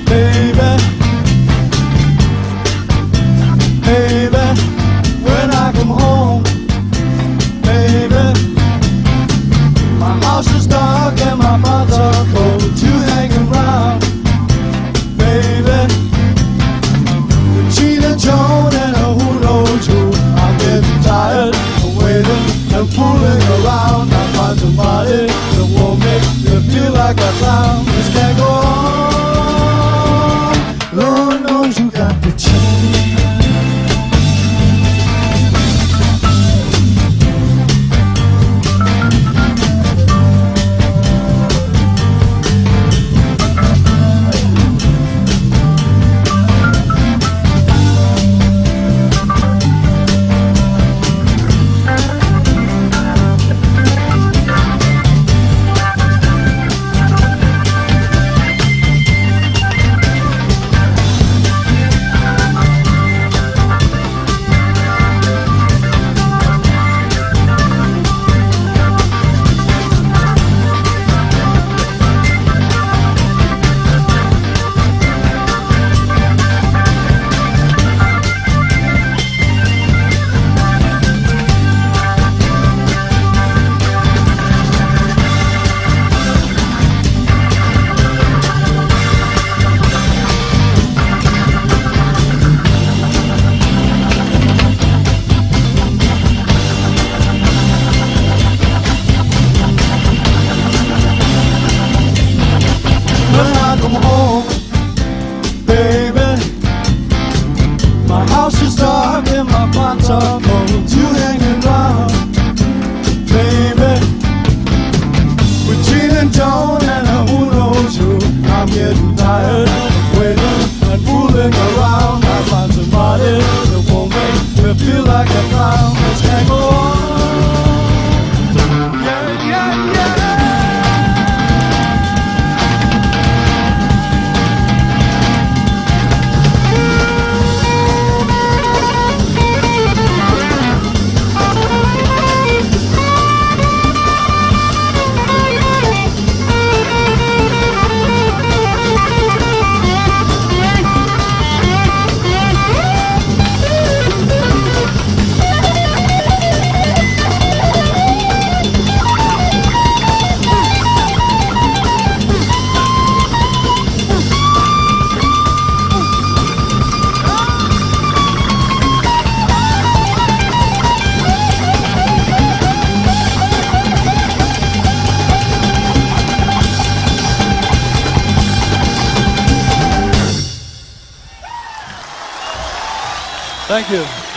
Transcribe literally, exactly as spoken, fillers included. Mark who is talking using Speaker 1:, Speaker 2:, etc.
Speaker 1: baby, baby, when I come home, baby, my house is dark and my thoughts are cold. You hanging around, baby, the cheating Joan and a who knows who. I'm getting tired of waiting and fooling around. I find somebody that won't make me feel like a clown. This can't go on. Lord knows you got to change. When I come home, baby, my house is dark and my pots are cold. You hanging around, baby, with cheating Joan and a who knows who. I'm getting tired of waiting and fooling around. I find somebody that won't make me feel like a clown. This can't go on. Yeah, yeah, yeah. Thank you.